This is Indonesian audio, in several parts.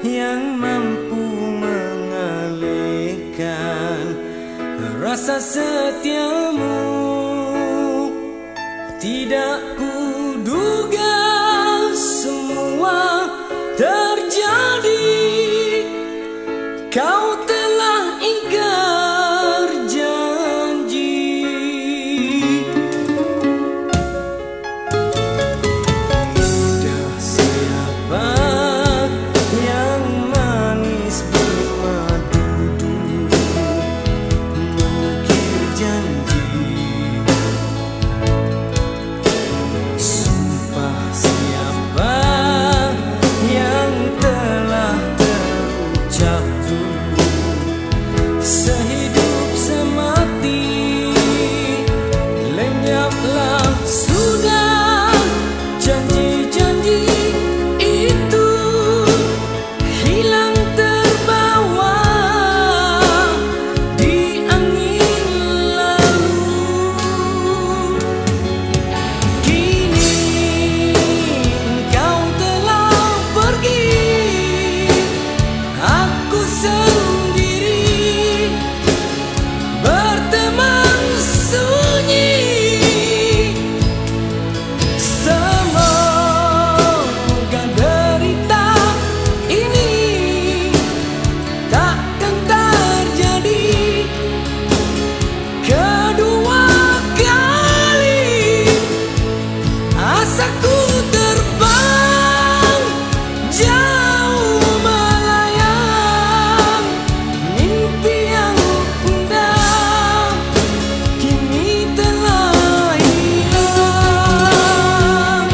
yang mampu mengalihkan rasa setiamu. Tidak kuduga semua terjadi. Kau telah ingkar janji. Lidah siapa yang manis bermadu dulu mengukir janji. Sumpah siapa yang telah terucap dulu sehidup semati. Lenyaplah sudah janji-janji itu, hilang terbawa di angin lalu. Kini engkau telah pergi, aku sendiri berteman sunyi. Semoga derita ini takkan terjadi kedua kali. Asaku terbang jauh melayang, mimpi yang indah kini telah hilang.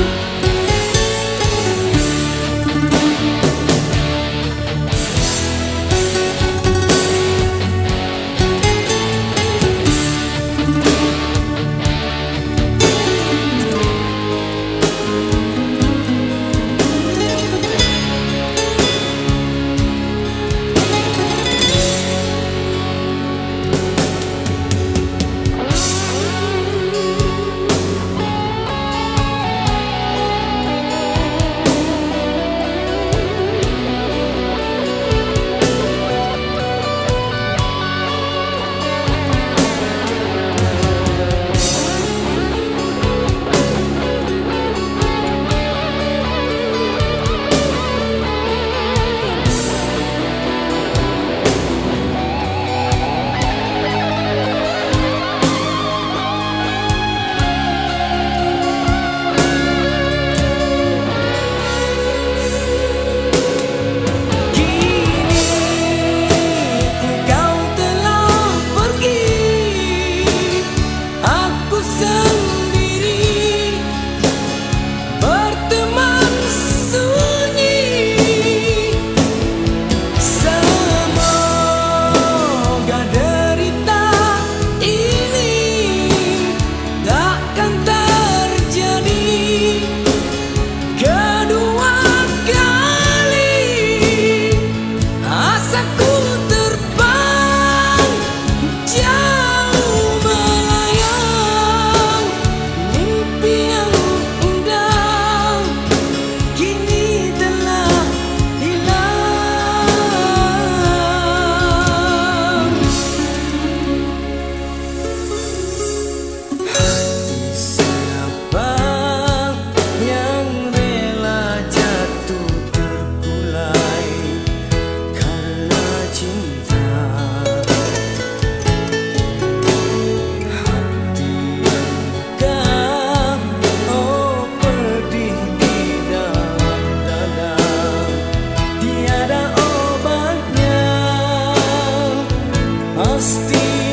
Tiada obatnya, pasti